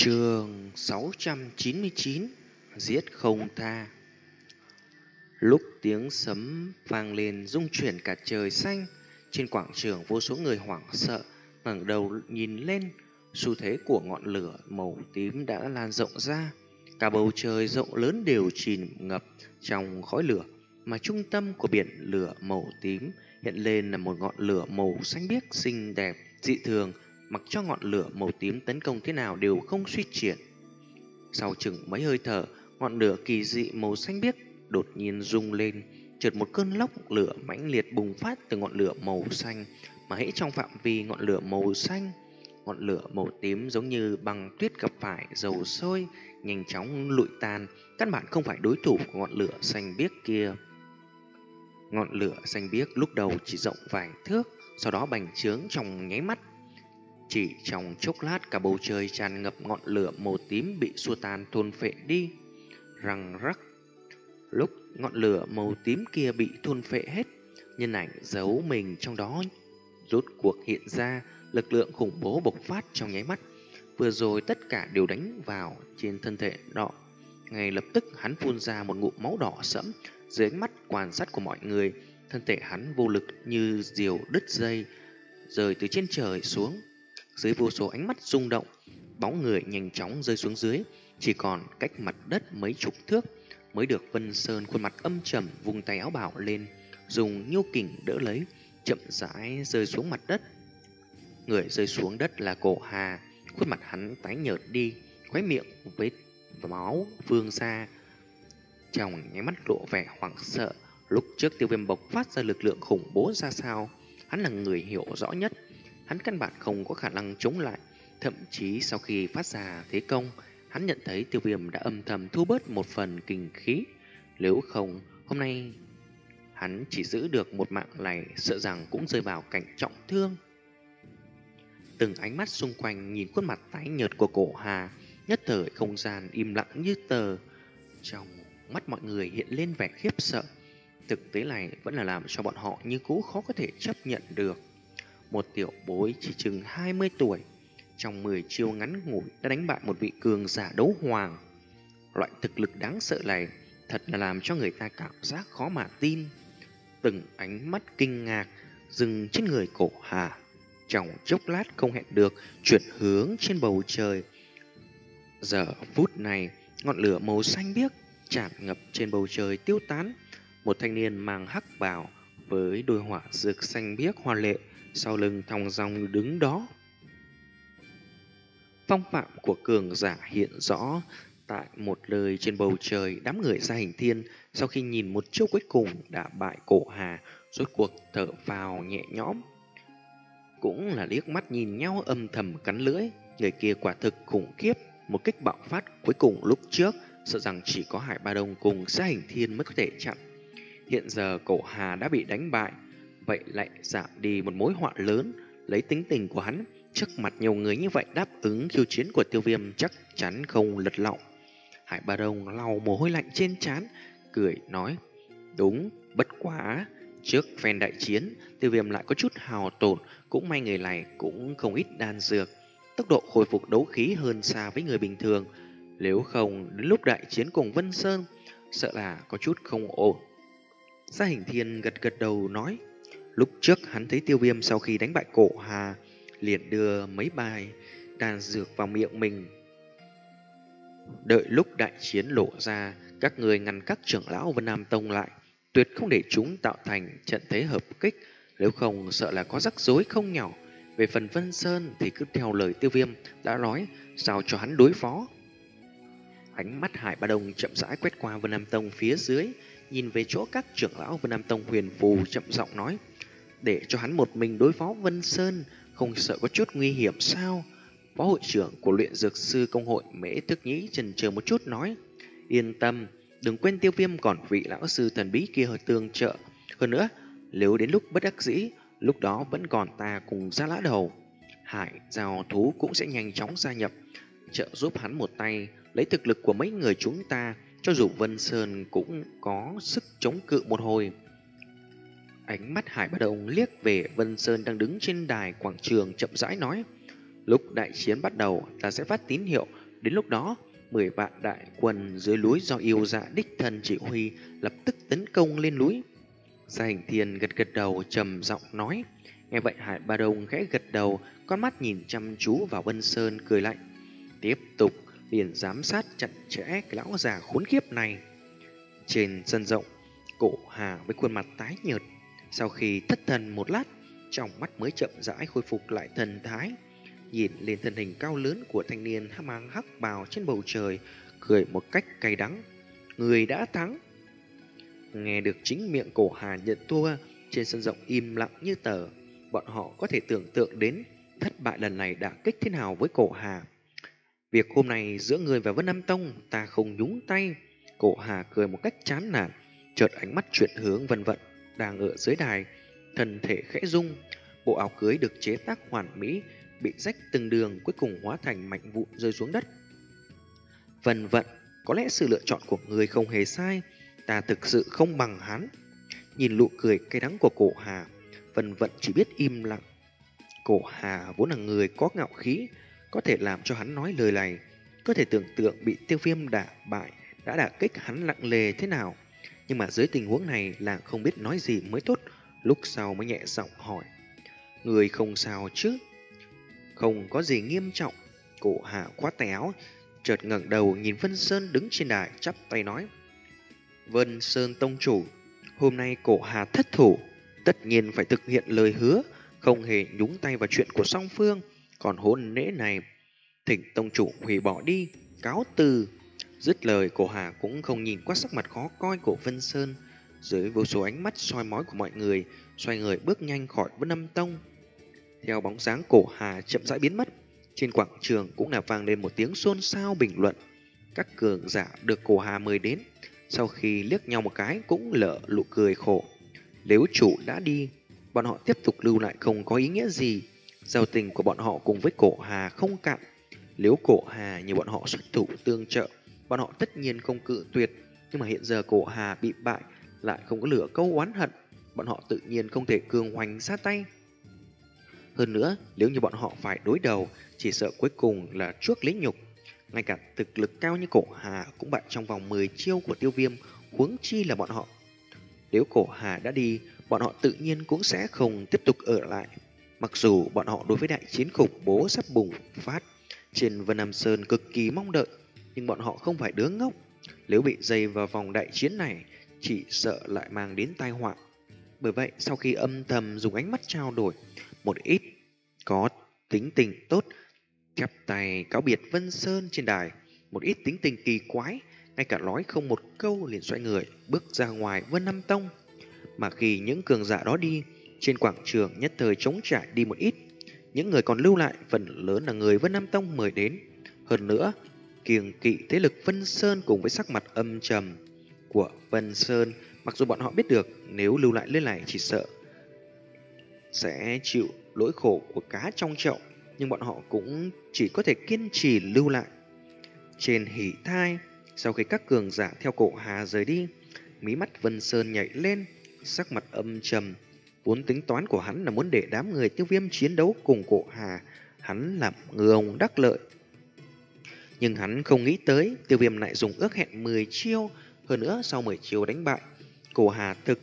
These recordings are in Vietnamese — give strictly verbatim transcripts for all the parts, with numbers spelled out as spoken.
Chương sáu trăm chín mươi chín. Giết không tha. Lúc tiếng sấm vang lên rung chuyển cả trời xanh, trên quảng trường vô số người hoảng sợ ngẩng đầu nhìn lên. Xu thế của ngọn lửa màu tím đã lan rộng ra, cả bầu trời rộng lớn đều chìm ngập trong khói lửa, mà trung tâm của biển lửa màu tím hiện lên là một ngọn lửa màu xanh biếc xinh đẹp dị thường. Mặc cho ngọn lửa màu tím tấn công thế nào đều không suy triển. Sau chừng mấy hơi thở, ngọn lửa kỳ dị màu xanh biếc đột nhiên rung lên, chợt một cơn lốc lửa mãnh liệt bùng phát từ ngọn lửa màu xanh. Mà hễ trong phạm vi ngọn lửa màu xanh, ngọn lửa màu tím giống như băng tuyết gặp phải dầu sôi, nhanh chóng lụi tan, căn bản không phải đối thủ của ngọn lửa xanh biếc kia. Ngọn lửa xanh biếc lúc đầu chỉ rộng vài thước, sau đó bành trướng trong nháy mắt. Chỉ trong chốc lát, cả bầu trời tràn ngập ngọn lửa màu tím bị xua tan thôn phệ đi. Răng rắc. Lúc ngọn lửa màu tím kia bị thôn phệ hết, nhân ảnh giấu mình trong đó rốt cuộc hiện ra. Lực lượng khủng bố bộc phát trong nháy mắt. Vừa rồi tất cả đều đánh vào trên thân thể nọ. Ngay lập tức hắn phun ra một ngụm máu đỏ sẫm. Dưới ánh mắt quan sát của mọi người, thân thể hắn vô lực như diều đứt dây, rơi từ trên trời xuống. Dưới vô số ánh mắt rung động, bóng người nhanh chóng rơi xuống dưới, chỉ còn cách mặt đất mấy chục thước mới được Vân Sơn khuôn mặt âm trầm vung tay áo bào lên, dùng nhiêu kình đỡ lấy, chậm rãi rơi xuống mặt đất. Người rơi xuống đất là Cổ Hà, khuôn mặt hắn tái nhợt đi, khóe miệng vết máu vương ra, trong nháy mắt lộ vẻ hoảng sợ. Lúc trước Tiêu Viêm bộc phát ra lực lượng khủng bố ra sao, hắn là người hiểu rõ nhất. Hắn căn bản không có khả năng chống lại. Thậm chí sau khi phát ra thế công, hắn nhận thấy Tiêu Viêm đã âm thầm thu bớt một phần kinh khí. Nếu không, hôm nay hắn chỉ giữ được một mạng này, sợ rằng cũng rơi vào cảnh trọng thương. Từng ánh mắt xung quanh nhìn khuôn mặt tái nhợt của Cổ Hà, nhất thời không gian im lặng như tờ. Trong mắt mọi người hiện lên vẻ khiếp sợ. Thực tế này vẫn là làm cho bọn họ như cũ khó có thể chấp nhận được. Một tiểu bối chỉ chừng hai mươi tuổi, trong mười chiêu ngắn ngủi đã đánh bại một vị cường giả đấu hoàng. Loại thực lực đáng sợ này thật là làm cho người ta cảm giác khó mà tin. Từng ánh mắt kinh ngạc dừng trên người Cổ Hà, trong chốc lát không hẹn được chuyển hướng trên bầu trời. Giờ phút này, ngọn lửa màu xanh biếc tràn ngập trên bầu trời tiêu tán. Một thanh niên mang hắc bào với đôi hỏa dược xanh biếc hoa lệ sau lưng thong dong đứng đó. Phong phạm của cường giả hiện rõ tại một lời trên bầu trời. Đám người Gia Hình Thiên sau khi nhìn một chiêu cuối cùng đã bại Cổ Hà, rốt cuộc thở phào nhẹ nhõm, cũng là liếc mắt nhìn nhau âm thầm cắn lưỡi. Người kia quả thực khủng khiếp. Một kích bạo phát cuối cùng lúc trước, sợ rằng chỉ có Hải Ba Đông cùng Gia Hình Thiên mới có thể chặn. Hiện giờ Cổ Hà đã bị đánh bại, vậy lại giảm đi một mối họa lớn. Lấy tính tình của hắn, trước mặt nhiều người như vậy đáp ứng khiêu chiến của Tiêu Viêm chắc chắn không lật lọng. Hải Ba Đông lau mồ hôi lạnh trên trán, cười nói: đúng, bất quá trước phen đại chiến Tiêu Viêm lại có chút hào tổn, cũng may người này cũng không ít đan dược, tốc độ hồi phục đấu khí hơn xa với người bình thường. Nếu không đến lúc đại chiến cùng Vân Sơn, sợ là có chút không ổn. Gia Hình Thiên gật gật đầu nói: lúc trước hắn thấy Tiêu Viêm sau khi đánh bại Cổ Hà liền đưa mấy bài đan dược vào miệng mình. Đợi lúc đại chiến lộ ra, các người ngăn các trưởng lão Vân Nam Tông lại, tuyệt không để chúng tạo thành trận thế hợp kích, nếu không sợ là có rắc rối không nhỏ. Về phần Vân Sơn thì cứ theo lời Tiêu Viêm đã nói, sao cho hắn đối phó. Ánh mắt Hải Ba Đông chậm rãi quét qua Vân Nam Tông phía dưới, nhìn về chỗ các trưởng lão Vân Nam Tông Huyền Phù, chậm giọng nói: để cho hắn một mình đối phó Vân Sơn, không sợ có chút nguy hiểm sao? Phó hội trưởng của luyện dược sư công hội Mễ Thức Nhĩ chần chờ một chút nói: yên tâm, đừng quên Tiêu Viêm còn vị lão sư thần bí kia hơi tương trợ. Hơn nữa, nếu đến lúc bất đắc dĩ, lúc đó vẫn còn ta cùng Gia Lã Đầu, Hải Giao Thú cũng sẽ nhanh chóng gia nhập, trợ giúp hắn một tay. Lấy thực lực của mấy người chúng ta, cho dù Vân Sơn cũng có sức chống cự một hồi. Ánh mắt Hải Ba Đông liếc về Vân Sơn đang đứng trên đài quảng trường, chậm rãi nói: lúc đại chiến bắt đầu, ta sẽ phát tín hiệu, Đến lúc đó, mười vạn đại quân dưới núi do yêu dạ đích thân chỉ huy lập tức tấn công lên núi. Gia Hình Thiên gật gật đầu trầm giọng nói. Nghe vậy Hải Ba Đông khẽ gật đầu, con mắt nhìn chăm chú vào Vân Sơn cười lạnh. Tiếp tục liền giám sát chặt chẽ cái lão già khốn kiếp này. Trên sân rộng, Cổ Hà với khuôn mặt tái nhợt, sau khi thất thần một lát, trong mắt mới chậm rãi khôi phục lại thần thái, nhìn lên thân hình cao lớn của thanh niên mang hắc bào trên bầu trời, cười một cách cay đắng. Người đã thắng. Nghe được chính miệng Cổ Hà nhận thua, trên sân rộng im lặng như tờ. Bọn họ có thể tưởng tượng đến thất bại lần này đã kích thế nào với Cổ Hà. Việc hôm nay giữa người và Vân Nam Tông ta không nhúng tay. Cổ Hà cười một cách chán nản, chợt ánh mắt chuyển hướng Vân Vận đang ở dưới đài, thân thể khẽ rung. Bộ áo cưới được chế tác hoàn mỹ bị rách từng đường, cuối cùng hóa thành mảnh vụn rơi xuống đất. Vân Vận, có lẽ sự lựa chọn của người không hề sai, ta thực sự không bằng hắn. Nhìn nụ cười cay đắng của Cổ Hà, Vân Vận chỉ biết im lặng. Cổ Hà vốn là người có ngạo khí, có thể làm cho hắn nói lời này. Có thể tưởng tượng bị Tiêu Viêm đả bại đã đả kích hắn nặng nề thế nào. Nhưng mà dưới tình huống này là không biết nói gì mới tốt. Lúc sau mới nhẹ giọng hỏi. Người không sao chứ? Không có gì nghiêm trọng. Cổ Hà khoát tay áo, chợt ngẩng đầu nhìn Vân Sơn đứng trên đài, chắp tay nói. Vân Sơn tông chủ, hôm nay Cổ Hà thất thủ, tất nhiên phải thực hiện lời hứa, không hề nhúng tay vào chuyện của song phương. Còn hôn lễ này, thỉnh tông chủ hủy bỏ đi, cáo từ. Dứt lời, Cổ Hà cũng không nhìn qua sắc mặt khó coi của Vân Sơn. Dưới vô số ánh mắt soi mói của mọi người, xoay người bước nhanh khỏi Vân Nam Tông. Theo bóng dáng Cổ Hà chậm rãi biến mất, trên quảng trường cũng là vang lên một tiếng xôn xao bình luận. Các cường giả được Cổ Hà mời đến, sau khi liếc nhau một cái cũng lở nụ cười khổ. Nếu chủ đã đi, bọn họ tiếp tục lưu lại không có ý nghĩa gì. Giao tình của bọn họ cùng với Cổ Hà không cạn. Nếu Cổ Hà như bọn họ xuất thủ tương trợ, bọn họ tất nhiên không cự tuyệt. Nhưng mà hiện giờ Cổ Hà bị bại, lại không có lửa câu oán hận, bọn họ tự nhiên không thể cường hoành ra tay. Hơn nữa, nếu như bọn họ phải đối đầu, chỉ sợ cuối cùng là chuốc lấy nhục. Ngay cả thực lực cao như Cổ Hà cũng bại trong vòng mười chiêu của Tiêu Viêm, huống chi là bọn họ. Nếu Cổ Hà đã đi, bọn họ tự nhiên cũng sẽ không tiếp tục ở lại. Mặc dù bọn họ đối với đại chiến khủng bố sắp bùng phát trên Vân Nam Sơn cực kỳ mong đợi, nhưng bọn họ không phải đứa ngốc. Nếu bị dây vào vòng đại chiến này, chỉ sợ lại mang đến tai họa. Bởi vậy, sau khi âm thầm dùng ánh mắt trao đổi, một ít có tính tình tốt chắp tay cáo biệt Vân Sơn trên đài, một ít tính tình kỳ quái, ngay cả nói không một câu liền xoay người bước ra ngoài Vân Nam Tông. Mà khi những cường giả đó đi, trên quảng trường nhất thời trống trải đi một ít. Những người còn lưu lại phần lớn là người Vân Nam Tông mời đến. Hơn nữa, kiêng kỵ thế lực Vân Sơn cùng với sắc mặt âm trầm của Vân Sơn, mặc dù bọn họ biết được nếu lưu lại lên này chỉ sợ sẽ chịu lỗi khổ của cá trong chậu, nhưng bọn họ cũng chỉ có thể kiên trì lưu lại. Trên hỉ thai, sau khi các cường giả theo Cổ Hà rời đi, mí mắt Vân Sơn nhảy lên, sắc mặt âm trầm. Vốn tính toán của hắn là muốn để đám người Tiêu Viêm chiến đấu cùng Cổ Hà, hắn làm ngư ông đắc lợi. Nhưng hắn không nghĩ tới Tiêu Viêm lại dùng ước hẹn mười chiêu, hơn nữa sau mười chiêu đánh bại Cổ Hà thực.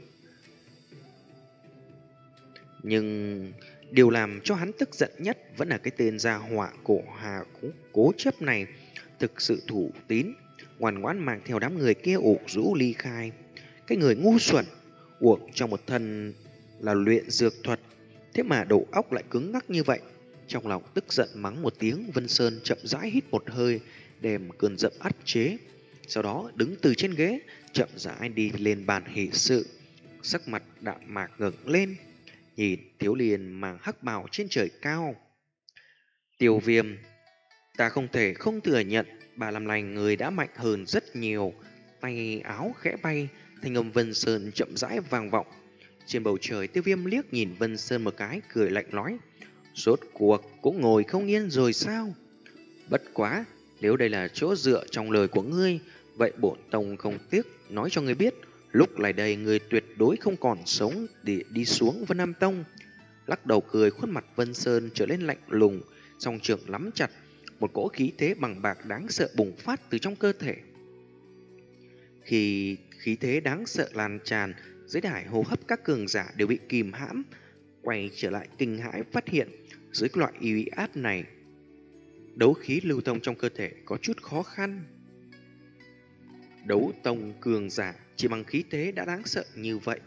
Nhưng điều làm cho hắn tức giận nhất vẫn là cái tên gia họa Cổ Hà cũng cố chấp này, thực sự thủ tín, ngoan ngoãn mang theo đám người kia ủ rũ ly khai. Cái người ngu xuẩn, uổng trong một thân là luyện dược thuật, thế mà đầu óc lại cứng ngắc như vậy. Trong lòng tức giận mắng một tiếng, Vân Sơn chậm rãi hít một hơi, đem cơn giận áp chế. Sau đó đứng từ trên ghế, chậm rãi đi lên bàn hỷ sự, sắc mặt đạm mạc ngẩng lên, nhìn thiếu niên mang hắc bào trên trời cao. Tiêu Viêm, ta không thể không thừa nhận, bà làm lành người đã mạnh hơn rất nhiều. Tay áo khẽ bay, thanh âm Vân Sơn chậm rãi vang vọng. Trên bầu trời, Tiêu Viêm liếc nhìn Vân Sơn một cái, cười lạnh nói: rốt cuộc cũng ngồi không yên rồi sao? Bất quá, nếu đây là chỗ dựa trong lời của ngươi, vậy bổn tông không tiếc nói cho ngươi biết, lúc này đây ngươi tuyệt đối không còn sống để đi xuống Vân Nam Tông. Lắc đầu cười, khuôn mặt Vân Sơn trở lên lạnh lùng, song trường nắm chặt, một cỗ khí thế bằng bạc đáng sợ bùng phát từ trong cơ thể. Khi khí thế đáng sợ lan tràn, dưới đài hô hấp các cường giả đều bị kìm hãm, quay trở lại kinh hãi phát hiện dưới loại uy áp này, đấu khí lưu thông trong cơ thể có chút khó khăn. Đấu tông cường giả chỉ bằng khí thế đã đáng sợ như vậy.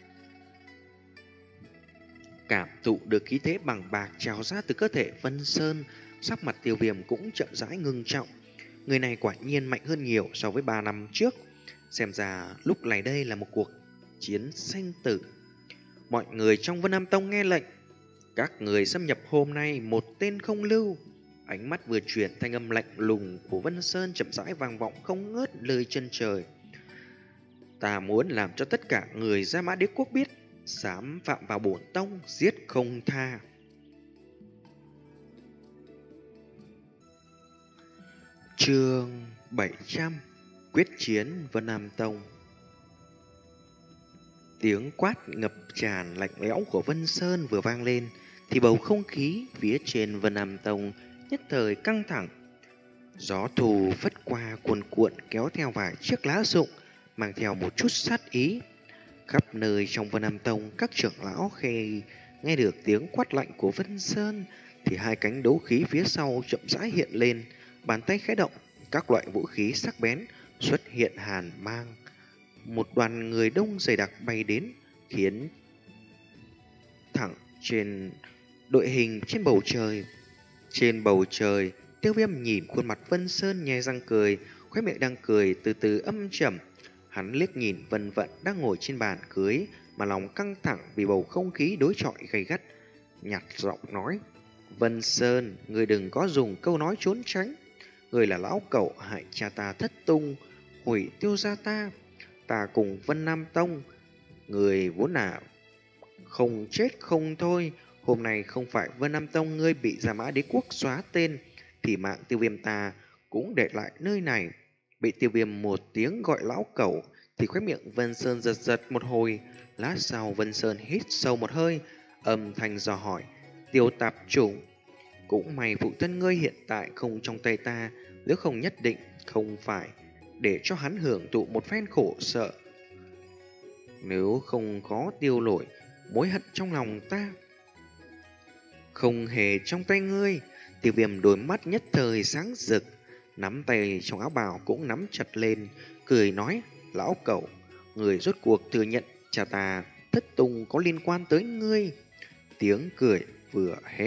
Cảm thụ được khí thế bằng bạc trào ra từ cơ thể Vân Sơn, sắc mặt Tiêu Viêm cũng chậm rãi ngưng trọng. Người này quả nhiên mạnh hơn nhiều so với ba năm trước. Xem ra lúc này đây là một cuộc chiến sinh tử. Mọi người trong Vân Nam Tông nghe lệnh, các người xâm nhập hôm nay một tên không lưu. Ánh mắt vừa chuyển, thanh âm lạnh lùng của Vân Sơn chậm rãi vang vọng không ngớt lời chân trời. Ta muốn làm cho tất cả người Gia Mã Đế Quốc biết, dám phạm vào bổn tông, giết không tha. Chương bảy trăm, quyết chiến Vân Nam Tông. Tiếng quát ngập tràn lạnh lẽo của Vân Sơn vừa vang lên thì bầu không khí phía trên Vân Nam Tông nhất thời căng thẳng. Gió thù phất qua cuồn cuộn kéo theo vài chiếc lá rụng, mang theo một chút sát ý. Khắp nơi trong Vân Nam Tông, các trưởng lão khi nghe được tiếng quát lạnh của Vân Sơn thì hai cánh đấu khí phía sau chậm rãi hiện lên, bàn tay khẽ động, các loại vũ khí sắc bén xuất hiện hàn mang. Một đoàn người đông dày đặc bay đến, khiến thẳng trên đội hình trên bầu trời. Trên bầu trời, Tiêu Viêm nhìn khuôn mặt Vân Sơn nhe răng cười, khóe miệng đang cười từ từ âm trầm. Hắn liếc nhìn Vân Vận đang ngồi trên bàn cưới mà lòng căng thẳng vì bầu không khí đối chọi gay gắt, nhạt giọng nói: Vân Sơn, người đừng có dùng câu nói trốn tránh. Người là lão cẩu hại cha ta thất tung, hủy Tiêu gia ta. Ta cùng Vân Nam Tông, người vốn là không chết không thôi. Hôm nay không phải Vân Nam Tông ngươi bị Gia Mã Đế Quốc xóa tên, thì mạng Tiêu Viêm ta cũng để lại nơi này. Bị Tiêu Viêm một tiếng gọi lão cẩu thì khóe miệng Vân Sơn giật giật một hồi. Lát sau Vân Sơn hít sâu một hơi, âm thanh dò hỏi: Tiêu tạp chủ, cũng may phụ thân ngươi hiện tại không trong tay ta, nếu không nhất định không phải để cho hắn hưởng thụ một phen khổ sợ. Nếu không có tiêu nổi mối hận trong lòng ta. Không hề trong tay ngươi. Tiêu Viêm đôi mắt nhất thời sáng rực, nắm tay trong áo bào cũng nắm chặt lên, cười nói: Lão cẩu, người rốt cuộc thừa nhận cha ta thất tung có liên quan tới ngươi. Tiếng cười vừa hết,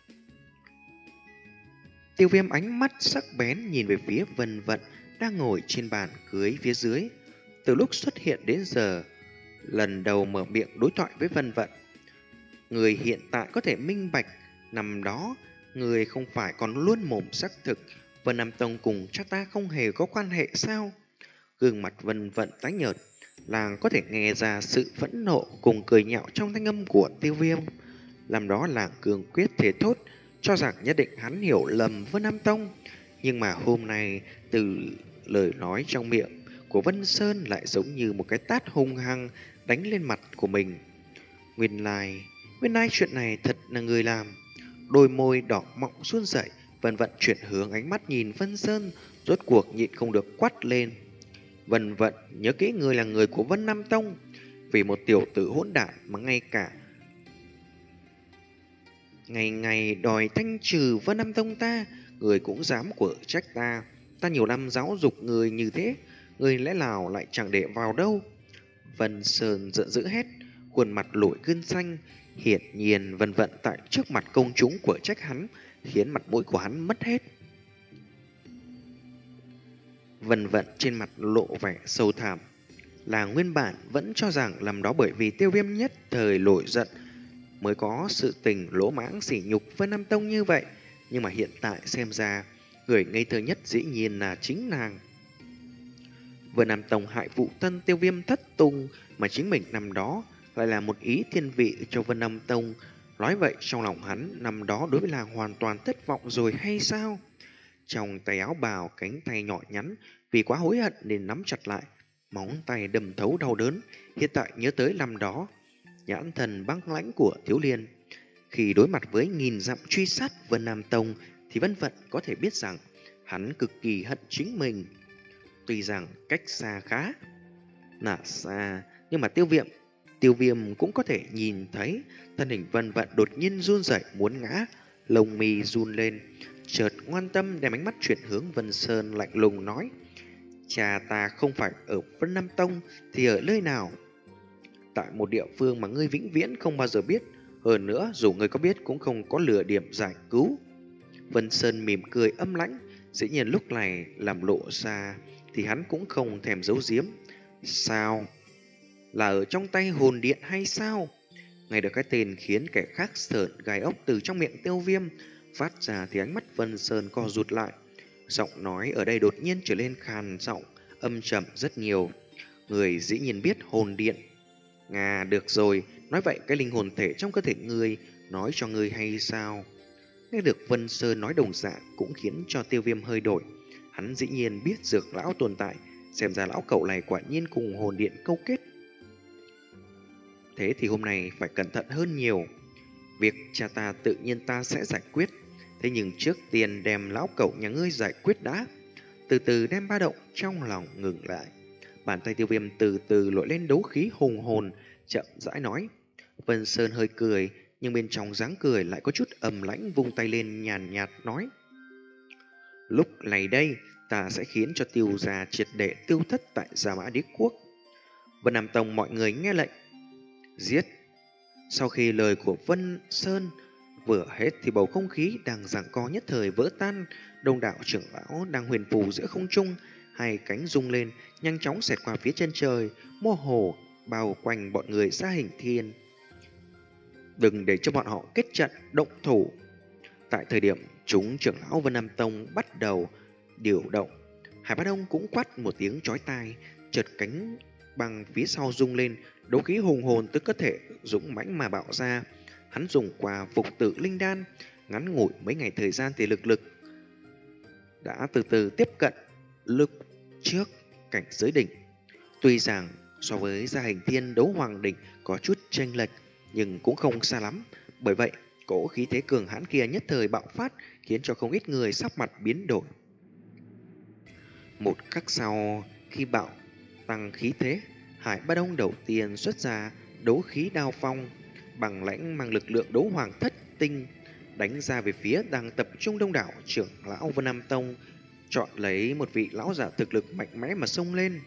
Tiêu Viêm ánh mắt sắc bén nhìn về phía Vân Vận đang ngồi trên bàn cưới phía dưới. Từ lúc xuất hiện đến giờ, lần đầu mở miệng đối thoại với Vân Vận, người hiện tại có thể minh bạch năm đó người không phải còn luôn mồm xác thực Vân Nam Tông cùng cha ta không hề có quan hệ sao? Gương mặt Vân Vận tái nhợt, làng có thể nghe ra sự phẫn nộ cùng cười nhạo trong thanh âm của Tiêu Viêm. Làm đó làng cường quyết thể thốt, cho rằng nhất định hắn hiểu lầm Vân Nam Tông. Nhưng mà hôm nay, từ lời nói trong miệng của Vân Sơn lại giống như một cái tát hung hăng đánh lên mặt của mình. Nguyên lai, nguyên lai chuyện này thật là người làm. Đôi môi đỏ mọng run rẩy, Vân Vận chuyển hướng ánh mắt nhìn Vân Sơn, rốt cuộc nhịn không được quát lên: Vân Vận, nhớ kỹ người là người của Vân Nam Tông. Vì một tiểu tử hỗn đản mà ngay cả ngày ngày đòi thanh trừ Vân Nam Tông ta, người cũng dám quở trách ta. Ta nhiều năm giáo dục người như thế, người lẽ nào lại chẳng để vào đâu? Vân Sơn giận dữ hét, khuôn mặt nổi gân xanh. Hiển nhiên Vân Vận tại trước mặt công chúng quở trách hắn, khiến mặt mũi của hắn mất hết. Vân Vận trên mặt lộ vẻ sâu thẳm, là nguyên bản vẫn cho rằng làm đó bởi vì Tiêu Viêm nhất thời nổi giận mới có sự tình lỗ mãng sỉ nhục Vân Nam Tông như vậy. Nhưng mà hiện tại xem ra, người ngây thơ nhất dĩ nhiên là chính nàng. Vân Nam Tông hại phụ thân Tiêu Viêm thất tung, mà chính mình năm đó lại là một ý thiên vị cho Vân Nam Tông. Nói vậy trong lòng hắn năm đó đối với làng hoàn toàn thất vọng rồi hay sao? Trong tay áo bào, cánh tay nhỏ nhắn vì quá hối hận nên nắm chặt lại, móng tay đâm thấu đau đớn. Hiện tại nhớ tới năm đó, nhãn thần băng lãnh của Thiếu Liên khi đối mặt với nghìn dặm truy sát Vân Nam Tông, thì Vân Vận có thể biết rằng hắn cực kỳ hận chính mình. Tuy rằng cách xa khá là xa, nhưng mà tiêu viêm tiêu viêm cũng có thể nhìn thấy thân hình Vân Vận đột nhiên run rẩy muốn ngã, lông mi run lên, chợt ngoan tâm đem ánh mắt chuyển hướng Vân Sơn, lạnh lùng nói: cha ta không phải ở Vân Nam Tông thì ở nơi nào? Tại một địa phương mà ngươi vĩnh viễn không bao giờ biết, hơn nữa dù ngươi có biết cũng không có lửa điểm giải cứu. Vân Sơn mỉm cười âm lãnh, dĩ nhiên lúc này làm lộ ra thì hắn cũng không thèm giấu giếm. Sao? Là ở trong tay hồn điện hay sao? Nghe được cái tên khiến kẻ khác sởn gai ốc từ trong miệng Tiêu Viêm phát ra thì ánh mắt Vân Sơn co rụt lại. Giọng nói ở đây đột nhiên trở lên khàn giọng, âm trầm rất nhiều. Người dĩ nhiên biết hồn điện. Ngà, được rồi, nói vậy cái linh hồn thể trong cơ thể ngươi nói cho ngươi hay sao? Nghe được Vân Sơn nói đồng dạng cũng khiến cho Tiêu Viêm hơi đổi. Hắn dĩ nhiên biết dược lão tồn tại, xem ra lão cậu này quả nhiên cùng hồn điện câu kết. Thế thì hôm nay phải cẩn thận hơn nhiều. Việc cha ta tự nhiên ta sẽ giải quyết, thế nhưng trước tiên đem lão cậu nhà ngươi giải quyết đã. Từ từ đem ba động trong lòng ngừng lại. Bàn tay Tiêu Viêm từ từ lội lên đấu khí hùng hồn, chậm rãi nói. Vân Sơn hơi cười, nhưng bên trong dáng cười lại có chút ầm lãnh, vung tay lên nhàn nhạt nói: lúc này đây ta sẽ khiến cho Tiêu gia triệt để tiêu thất tại Gia Mã Đế Quốc. Vân Nam Tông mọi người nghe lệnh, giết. Sau khi lời của Vân Sơn vừa hết thì bầu không khí đang giằng co nhất thời vỡ tan. Đông đảo trưởng lão đang huyền phù giữa không trung, hai cánh rung lên, nhanh chóng xẹt qua phía chân trời, mơ hồ bao quanh bọn người Gia Hình Thiên. Đừng để cho bọn họ kết trận động thủ. Tại thời điểm chúng trưởng lão Vân Nam Tông bắt đầu điều động, Hải Bá Đông cũng quát một tiếng chói tai, chợt cánh bằng phía sau rung lên, đấu khí hùng hồn từ cơ thể dũng mãnh mà bạo ra. Hắn dùng qua phục tử linh đan, ngắn ngủi mấy ngày thời gian thì lực lực đã từ từ tiếp cận lực trước cảnh giới đỉnh. Tuy rằng so với Gia Hình Thiên đấu hoàng đỉnh có chút chênh lệch, nhưng cũng không xa lắm. Bởi vậy, cỗ khí thế cường hãn kia nhất thời bạo phát, khiến cho không ít người sắc mặt biến đổi. Một khắc sau, khi bạo tăng khí thế, Hải Bá Đông đầu tiên xuất ra đấu khí đao phong, bằng lãnh mang lực lượng đấu hoàng thất tinh, đánh ra về phía đang tập trung đông đảo trưởng lão Vân Nam Tông, chọn lấy một vị lão giả thực lực mạnh mẽ mà xông lên.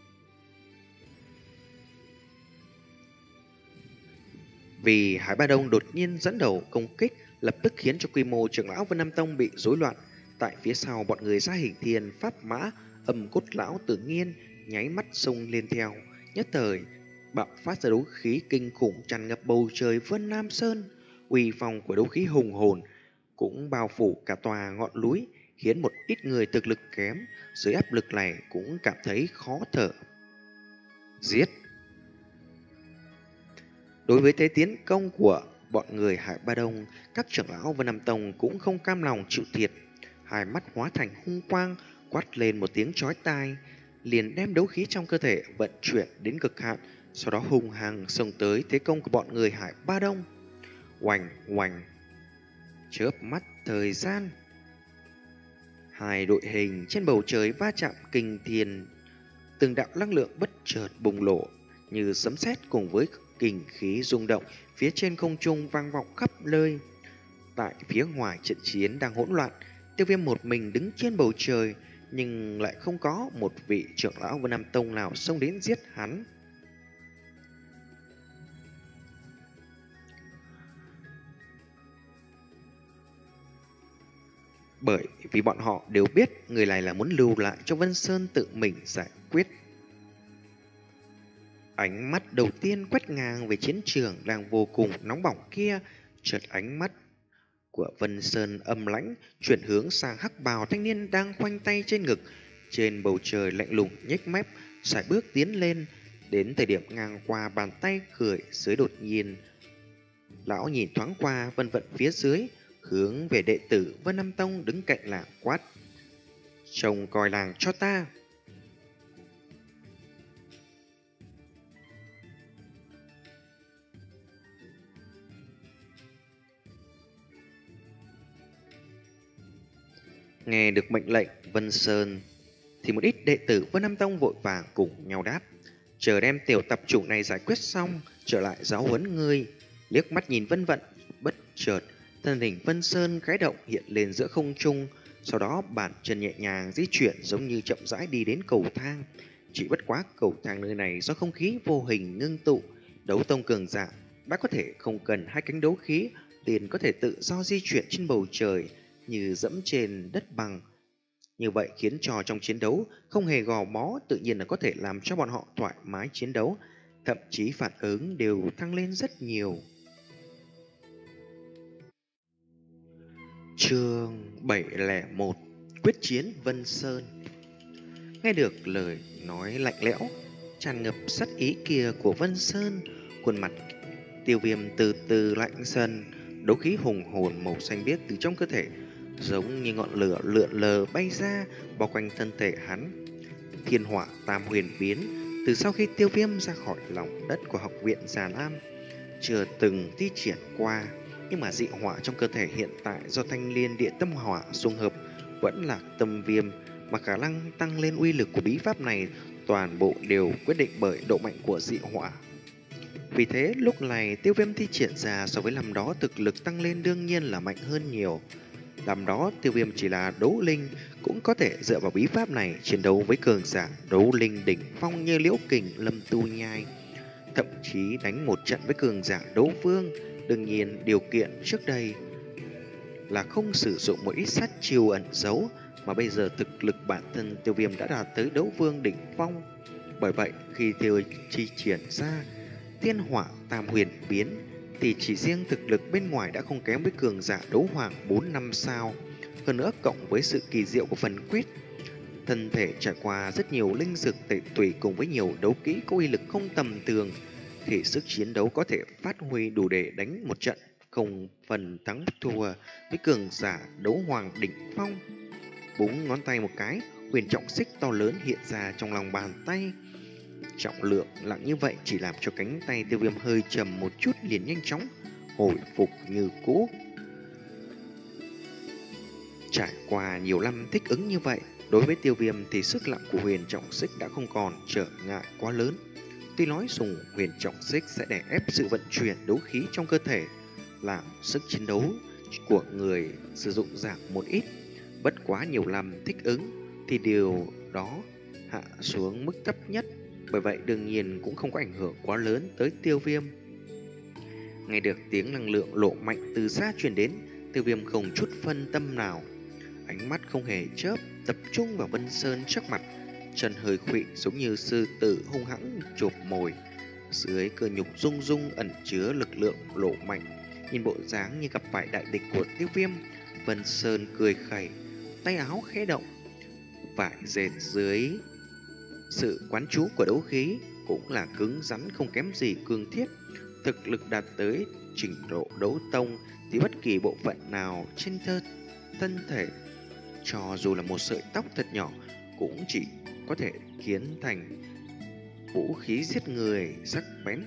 Vì Hải Bá Đông đột nhiên dẫn đầu công kích, lập tức khiến cho quy mô trưởng lão Vân Nam Tông bị rối loạn. Tại phía sau bọn người Gia Hình Thiên, Pháp Mã, Âm Cốt lão Tử Nghiên nháy mắt xông lên theo, nhất thời bạo phát ra đấu khí kinh khủng tràn ngập bầu trời Vân Nam Sơn. Uy phong của đấu khí hùng hồn cũng bao phủ cả tòa ngọn núi, khiến một ít người thực lực kém dưới áp lực này cũng cảm thấy khó thở. Giết! Đối với thế tiến công của bọn người Hải Bá Đông, các trưởng lão Vân Nam Tông cũng không cam lòng chịu thiệt. Hai mắt hóa thành hung quang, quát lên một tiếng chói tai, liền đem đấu khí trong cơ thể vận chuyển đến cực hạn, sau đó hung hăng xông tới thế công của bọn người Hải Bá Đông. Oành oành, chớp mắt thời gian, hai đội hình trên bầu trời va chạm kinh thiên, từng đạo năng lượng bất chợt bùng nổ như sấm sét, cùng với kình khí rung động phía trên không trung vang vọng khắp nơi. Tại phía ngoài trận chiến đang hỗn loạn, Tiêu Viêm một mình đứng trên bầu trời, nhưng lại không có một vị trưởng lão Vân Nam Tông nào xông đến giết hắn. Bởi vì bọn họ đều biết người này là muốn lưu lại cho Vân Sơn tự mình giải quyết. Ánh mắt đầu tiên quét ngang về chiến trường đang vô cùng nóng bỏng kia, chợt ánh mắt của Vân Sơn âm lãnh chuyển hướng sang hắc bào thanh niên đang khoanh tay trên ngực, trên bầu trời lạnh lùng nhếch mép, sải bước tiến lên. Đến thời điểm ngang qua bàn tay cười dưới, đột nhiên lão nhìn thoáng qua Vân Vận phía dưới, hướng về đệ tử Vân Nam Tông đứng cạnh làng quát: trông coi làng cho ta. Nghe được mệnh lệnh Vân Sơn thì một ít đệ tử Vân Nam Tông vội vàng cùng nhau đáp. Chờ đem tiểu tập chủ này giải quyết xong, trở lại giáo huấn ngươi. Liếc mắt nhìn Vân Vận, bất chợt thân hình Vân Sơn khẽ động hiện lên giữa không trung, sau đó bàn chân nhẹ nhàng di chuyển giống như chậm rãi đi đến cầu thang. Chỉ bất quá cầu thang nơi này do không khí vô hình ngưng tụ, đấu tông cường giả đã có thể không cần hai cánh đấu khí liền có thể tự do di chuyển trên bầu trời như dẫm trên đất bằng. Như vậy khiến cho trong chiến đấu không hề gò bó, tự nhiên là có thể làm cho bọn họ thoải mái chiến đấu, thậm chí phản ứng đều tăng lên rất nhiều. Chương bảy không một Quyết chiến Vân Sơn. Nghe được lời nói lạnh lẽo, tràn ngập sát ý kia của Vân Sơn, khuôn mặt Tiêu Viêm từ từ lạnh dần, đấu khí hùng hồn màu xanh biếc từ trong cơ thể giống như ngọn lửa lượn lờ bay ra bao quanh thân thể hắn. Thiên hỏa tam huyền biến, từ sau khi Tiêu Viêm ra khỏi lòng đất của học viện Già Lam chưa từng thi triển qua, nhưng mà dị hỏa trong cơ thể hiện tại do thanh liên địa tâm hỏa xung hợp vẫn là tâm viêm, mà khả năng tăng lên uy lực của bí pháp này toàn bộ đều quyết định bởi độ mạnh của dị hỏa. Vì thế lúc này Tiêu Viêm thi triển ra so với năm đó thực lực tăng lên đương nhiên là mạnh hơn nhiều. Năm đó Tiêu Viêm chỉ là đấu linh cũng có thể dựa vào bí pháp này chiến đấu với cường giả đấu linh đỉnh phong như Liễu Kình, Lâm Tu Nhai, thậm chí đánh một trận với cường giả đấu vương. Đương nhiên điều kiện trước đây là không sử dụng một ít sát chiêu ẩn giấu, mà bây giờ thực lực bản thân Tiêu Viêm đã đạt tới đấu vương đỉnh phong. Bởi vậy khi Tiêu chi triển ra Thiên hỏa tam huyền biến thì chỉ riêng thực lực bên ngoài đã không kém với cường giả đấu hoàng bốn năm sao. Hơn nữa cộng với sự kỳ diệu của phần quyết, thân thể trải qua rất nhiều linh dược tẩy tùy cùng với nhiều đấu kỹ có uy lực không tầm thường, thì sức chiến đấu có thể phát huy đủ để đánh một trận không phần thắng thua với cường giả đấu hoàng đỉnh phong. Búng ngón tay một cái, huyền trọng xích to lớn hiện ra trong lòng bàn tay. Trọng lượng nặng như vậy chỉ làm cho cánh tay Tiêu Viêm hơi trầm một chút liền nhanh chóng hồi phục như cũ. Trải qua nhiều năm thích ứng như vậy, đối với Tiêu Viêm thì sức nặng của huyền trọng xích đã không còn trở ngại quá lớn. Tuy nói dùng huyền trọng xích sẽ đè ép sự vận chuyển đấu khí trong cơ thể, làm sức chiến đấu của người sử dụng giảm một ít, bất quá nhiều năm thích ứng thì điều đó hạ xuống mức thấp nhất, bởi vậy đương nhiên cũng không có ảnh hưởng quá lớn tới Tiêu Viêm. Nghe được tiếng năng lượng lộ mạnh từ xa truyền đến, Tiêu Viêm không chút phân tâm nào, ánh mắt không hề chớp tập trung vào Vân Sơn trước mặt, chân hơi khuỵu giống như sư tử hung hãng chộp mồi. Dưới cơ nhục rung rung ẩn chứa lực lượng lộ mạnh, nhìn bộ dáng như gặp phải đại địch của Tiêu Viêm, Vân Sơn cười khẩy, tay áo khẽ động, vải dệt dưới sự quán chú của đấu khí cũng là cứng rắn không kém gì cương thiết. Thực lực đạt tới trình độ đấu tông thì bất kỳ bộ phận nào trên thân thân thể, cho dù là một sợi tóc thật nhỏ, cũng chỉ có thể khiến thành vũ khí giết người sắc bén.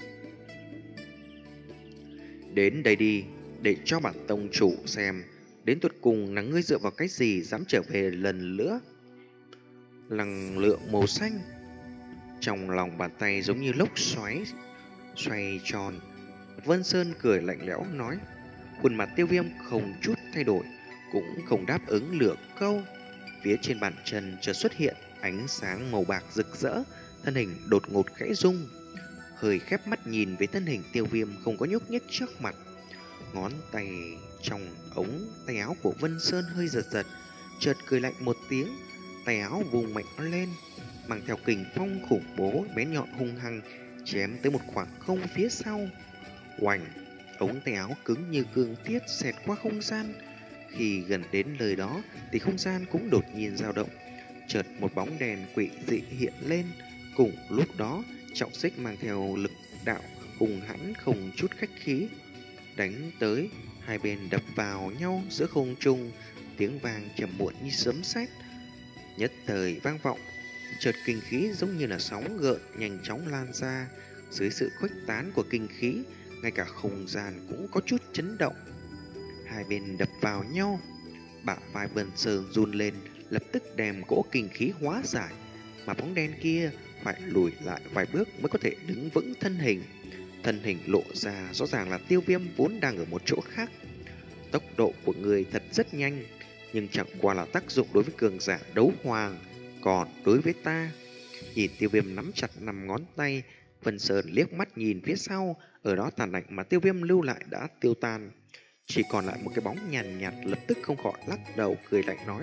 Đến đây đi, để cho bản tông chủ xem đến tuột cùng là ngươi dựa vào cái gì dám trở về lần nữa. Năng lượng màu xanh trong lòng bàn tay giống như lốc xoáy xoay tròn. Vân Sơn cười lạnh lẽo nói, khuôn mặt Tiêu Viêm không chút thay đổi, cũng không đáp ứng lửa câu. Phía trên bàn chân chợt xuất hiện ánh sáng màu bạc rực rỡ, thân hình đột ngột khẽ rung. Hơi khép mắt nhìn về thân hình Tiêu Viêm không có nhúc nhích trước mặt. Ngón tay trong ống tay áo của Vân Sơn hơi giật giật, chợt cười lạnh một tiếng, tay áo vùng mạnh lên, mang theo kình phong khủng bố bén nhọn hung hăng chém tới một khoảng không phía sau. Oành, ống tay áo cứng như cương thiết xẹt qua không gian. Khi gần đến nơi đó thì không gian cũng đột nhiên dao động, chợt một bóng đèn quỷ dị hiện lên. Cùng lúc đó, trọng xích mang theo lực đạo hùng hãn không chút khách khí đánh tới, hai bên đập vào nhau giữa không trung, tiếng vang trầm muộn như sấm sét nhất thời vang vọng. Chợt kinh khí giống như là sóng gợn nhanh chóng lan ra. Dưới sự khuếch tán của kinh khí, ngay cả không gian cũng có chút chấn động. Hai bên đập vào nhau, Bả vai Vân Sơn run lên, lập tức đem cỗ kinh khí hóa giải, mà bóng đen kia phải lùi lại vài bước mới có thể đứng vững thân hình. Thân hình lộ ra rõ ràng là Tiêu Viêm vốn đang ở một chỗ khác. Tốc độ của người thật rất nhanh, nhưng chẳng qua là tác dụng đối với cường giả đấu hoàng, còn đối với ta. Nhìn Tiêu Viêm nắm chặt năm ngón tay, Vân Sơn liếc mắt nhìn phía sau, ở đó tàn ảnh mà Tiêu Viêm lưu lại đã tiêu tan, chỉ còn lại một cái bóng nhàn nhạt, nhạt, lập tức không khỏi lắc đầu cười lạnh nói: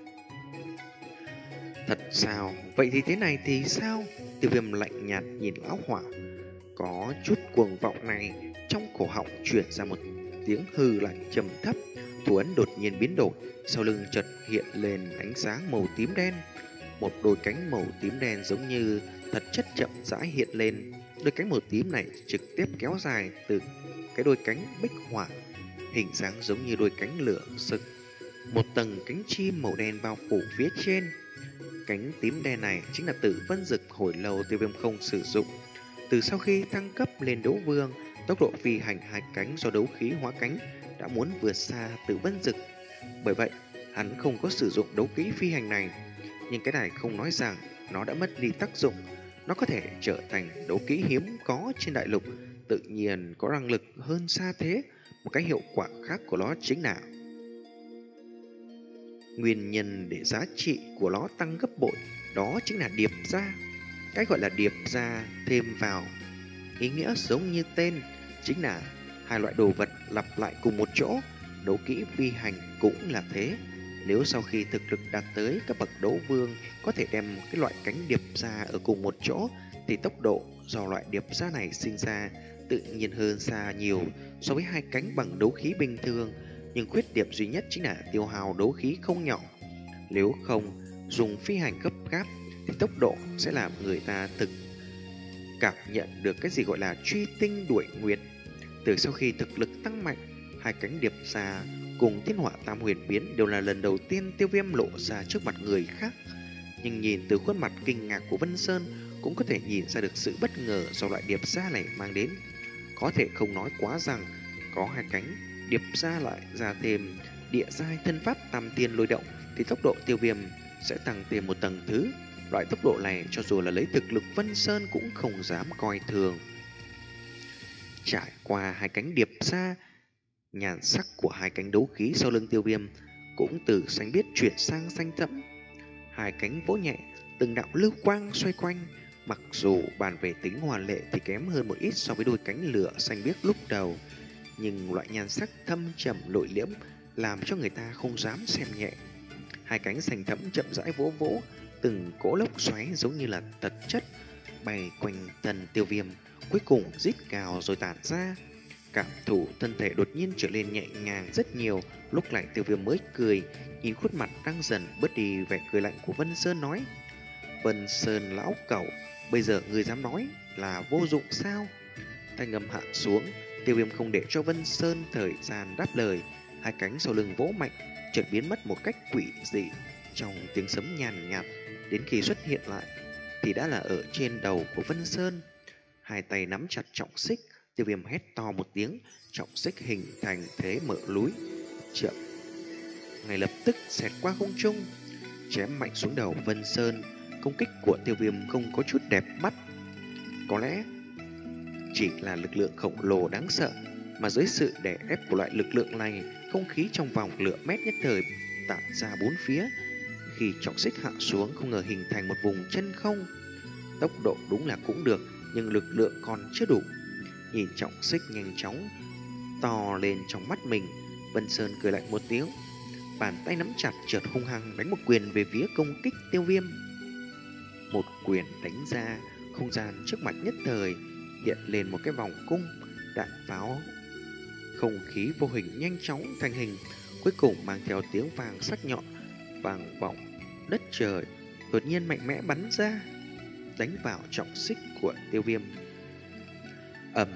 thật sao? Vậy thì thế này thì sao? Tiêu Viêm lạnh nhạt nhìn lão hỏa, có chút cuồng vọng này, trong cổ họng truyền ra một tiếng hư lạnh trầm thấp. Thủ ấn đột nhiên biến đổi, sau lưng chợt hiện lên ánh sáng màu tím đen. Một đôi cánh màu tím đen giống như thật chất chậm rãi hiện lên. Đôi cánh màu tím này trực tiếp kéo dài từ cái đôi cánh bích hỏa, hình dáng giống như đôi cánh lửa sực. Một tầng cánh chim màu đen bao phủ phía trên. Cánh tím đen này chính là Tử Vân Dực hồi lâu Tiêu Viêm không sử dụng. Từ sau khi thăng cấp lên đấu vương, tốc độ phi hành hai cánh do đấu khí hóa cánh đã muốn vượt xa Tử Vân Dực. Bởi vậy, hắn không có sử dụng đấu khí phi hành này. Nhưng cái này không nói rằng nó đã mất đi tác dụng. Nó có thể trở thành đấu kỹ hiếm có trên đại lục, tự nhiên có năng lực hơn xa thế. Một cái hiệu quả khác của nó chính là nguyên nhân để giá trị của nó tăng gấp bội, đó chính là điệp ra. Cái gọi là điệp ra thêm vào, ý nghĩa giống như tên, chính là hai loại đồ vật lặp lại cùng một chỗ. Đấu kỹ phi hành cũng là thế. Nếu sau khi thực lực đạt tới các bậc đấu vương có thể đem cái loại cánh điệp ra ở cùng một chỗ, thì tốc độ do loại điệp ra này sinh ra tự nhiên hơn xa nhiều so với hai cánh bằng đấu khí bình thường. Nhưng khuyết điểm duy nhất chính là tiêu hao đấu khí không nhỏ. Nếu không dùng phi hành gấp gáp thì tốc độ sẽ làm người ta thực cảm nhận được cái gì gọi là truy tinh đuổi nguyệt. Từ sau khi thực lực tăng mạnh, hai cánh điệp ra cùng thiên hỏa tam huyền biến đều là lần đầu tiên Tiêu Viêm lộ ra trước mặt người khác. Nhưng nhìn từ khuôn mặt kinh ngạc của Vân Sơn cũng có thể nhìn ra được sự bất ngờ do loại điệp ra này mang đến. Có thể không nói quá rằng có hai cánh điệp ra lại ra thêm địa giai thân pháp tam tiên lôi động thì tốc độ Tiêu Viêm sẽ tăng thêm một tầng thứ. Loại tốc độ này cho dù là lấy thực lực Vân Sơn cũng không dám coi thường. Trải qua hai cánh điệp ra, nhàn sắc của hai cánh đấu khí sau lưng Tiêu Viêm cũng từ xanh biếc chuyển sang xanh thẫm. Hai cánh vỗ nhẹ, từng đạo lưu quang xoay quanh. Mặc dù bàn về tính hoàn lệ thì kém hơn một ít so với đôi cánh lửa xanh biếc lúc đầu, nhưng loại nhan sắc thâm trầm nội liễm làm cho người ta không dám xem nhẹ. Hai cánh xanh thẫm chậm rãi vỗ vỗ, từng cỗ lốc xoáy giống như là tật chất bay quanh thân Tiêu Viêm, cuối cùng rít cào rồi tản ra. Cảm thụ thân thể đột nhiên trở nên nhẹ nhàng rất nhiều. Lúc này Tiêu Viêm mới cười, nhìn khuôn mặt đang dần bớt đi vẻ cười lạnh của Vân Sơn nói: Vân Sơn lão cẩu, bây giờ người dám nói là vô dụng sao? Tay ngầm hạ xuống, Tiêu Viêm không để cho Vân Sơn thời gian đáp lời. Hai cánh sau lưng vỗ mạnh, chợt biến mất một cách quỷ dị trong tiếng sấm nhàn nhạt. Đến khi xuất hiện lại thì đã là ở trên đầu của Vân Sơn. Hai tay nắm chặt trọng xích, Tiêu Viêm hét to một tiếng, trọng xích hình thành thế mở lối chậm, ngay lập tức xẹt qua không trung, chém mạnh xuống đầu Vân Sơn. Công kích của Tiêu Viêm không có chút đẹp mắt, có lẽ chỉ là lực lượng khổng lồ đáng sợ, mà dưới sự đè ép của loại lực lượng này, không khí trong vòng lửa mét nhất thời tản ra bốn phía. Khi trọng xích hạ xuống, không ngờ hình thành một vùng chân không. Tốc độ đúng là cũng được, nhưng lực lượng còn chưa đủ. Nhìn trọng xích nhanh chóng to lên trong mắt mình, Vân Sơn cười lạnh một tiếng, bàn tay nắm chặt chợt hung hăng đánh một quyền về phía công kích Tiêu Viêm. Một quyền đánh ra, không gian trước mặt nhất thời hiện lên một cái vòng cung, đạn pháo không khí vô hình nhanh chóng thành hình, cuối cùng mang theo tiếng vàng sắc nhọn vang vọng đất trời, đột nhiên mạnh mẽ bắn ra, đánh vào trọng xích của Tiêu Viêm. Ầm.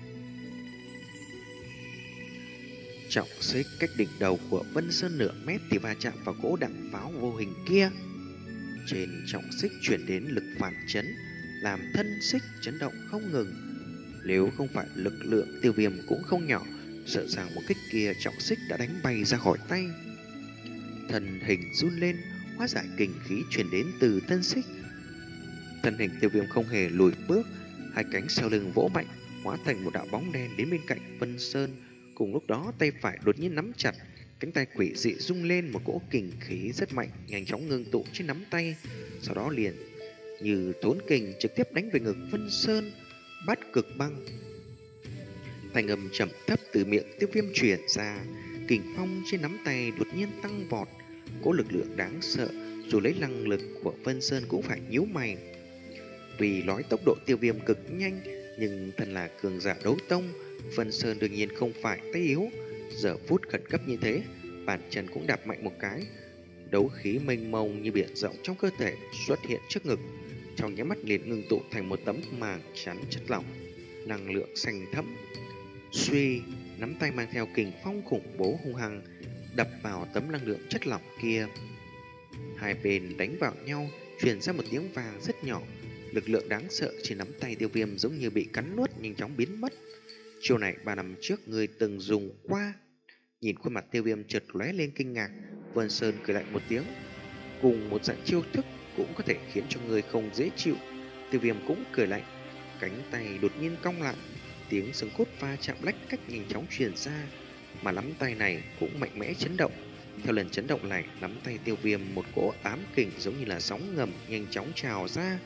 Trọng xích cách đỉnh đầu của Vân Sơn nửa mét thì va chạm vào cỗ đạn pháo vô hình kia. Trên trọng xích chuyển đến lực phản chấn, làm thân xích chấn động không ngừng. Nếu không phải lực lượng Tiêu Viêm cũng không nhỏ, sợ rằng một kích kia trọng xích đã đánh bay ra khỏi tay. Thân hình run lên, hóa giải kình khí truyền đến từ thân xích. Thân hình Tiêu Viêm không hề lùi bước, hai cánh sau lưng vỗ mạnh, hóa thành một đạo bóng đen đến bên cạnh Vân Sơn. Cùng lúc đó tay phải đột nhiên nắm chặt, cánh tay quỷ dị rung lên, một cỗ kình khí rất mạnh nhanh chóng ngưng tụ trên nắm tay, sau đó liền như thốn kình trực tiếp đánh về ngực Vân Sơn. Bát Cực Băng. Thanh âm trầm thấp từ miệng Tiêu Viêm truyền ra, kình phong trên nắm tay đột nhiên tăng vọt, cỗ lực lượng đáng sợ dù lấy năng lực của Vân Sơn cũng phải nhíu mày. Vì nói tốc độ Tiêu Viêm cực nhanh, nhưng thân là cường giả đấu tông, Vân Sơn đương nhiên không phải tay yếu. Giờ phút khẩn cấp như thế, bàn chân cũng đạp mạnh một cái, đấu khí mênh mông như biển rộng trong cơ thể xuất hiện trước ngực, trong nháy mắt liền ngưng tụ thành một tấm màng chắn chất lỏng, năng lượng xanh thẫm. Suy, nắm tay mang theo kình phong khủng bố hung hăng đập vào tấm năng lượng chất lỏng kia. Hai bên đánh vào nhau, truyền ra một tiếng vang rất nhỏ. Lực lượng đáng sợ trên nắm tay Tiêu Viêm giống như bị cắn nuốt, nhanh chóng biến mất. Chiêu này ba năm trước người từng dùng qua. Nhìn khuôn mặt Tiêu Viêm chợt lóe lên kinh ngạc, Vân Sơn cười lạnh một tiếng. Cùng một dạng chiêu thức cũng có thể khiến cho người không dễ chịu. Tiêu Viêm cũng cười lạnh, cánh tay đột nhiên cong lại, tiếng xương cốt va chạm lách cách nhanh chóng truyền ra, mà nắm tay này cũng mạnh mẽ chấn động. Theo lần chấn động này, nắm tay Tiêu Viêm một cỗ ám kình giống như là sóng ngầm nhanh chóng trào ra,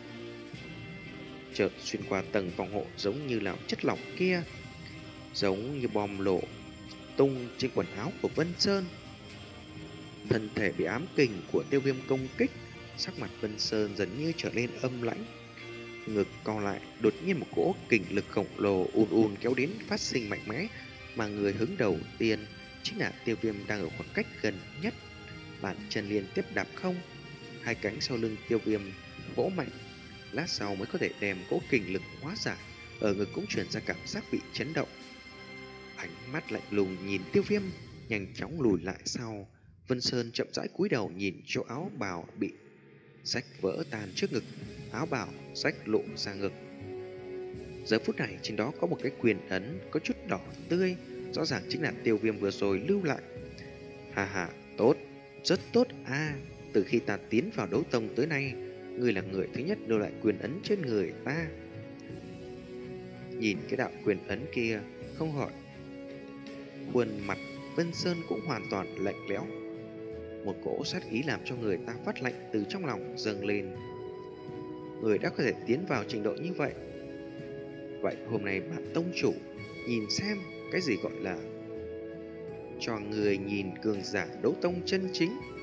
chợt xuyên qua tầng phòng hộ giống như là chất lỏng kia, giống như bom nổ tung trên quần áo của Vân Sơn. Thân thể bị ám kình của Tiêu Viêm công kích, sắc mặt Vân Sơn dần như trở nên âm lãnh, ngực co lại, đột nhiên một cỗ kình lực khổng lồ ùn ùn kéo đến phát sinh mạnh mẽ, mà người hứng đầu tiên chính là Tiêu Viêm đang ở khoảng cách gần nhất. Bàn chân liên tiếp đạp không, hai cánh sau lưng Tiêu Viêm vỗ mạnh, lát sau mới có thể đem cỗ kình lực hóa giải. Ở ngực cũng truyền ra cảm giác bị chấn động. Ánh mắt lạnh lùng nhìn Tiêu Viêm, nhanh chóng lùi lại sau. Vân Sơn chậm rãi cúi đầu nhìn chỗ áo bào bị rách vỡ tan trước ngực, áo bào rách lộ ra ngực. Giờ phút này trên đó có một cái quyền ấn có chút đỏ tươi, rõ ràng chính là Tiêu Viêm vừa rồi lưu lại. Hà hà, tốt, rất tốt a. À, từ khi ta tiến vào đấu tông tới nay, ngươi là người thứ nhất lưu lại quyền ấn trên người ta. Nhìn cái đạo quyền ấn kia, không hỏi, khuôn mặt Vân Sơn cũng hoàn toàn lạnh lẽo. Một cỗ sát ý làm cho người ta phát lạnh từ trong lòng dâng lên. Người đã có thể tiến vào trình độ như vậy, vậy hôm nay bản tông chủ nhìn xem cái gì gọi là cho người nhìn cường giả đấu tông chân chính.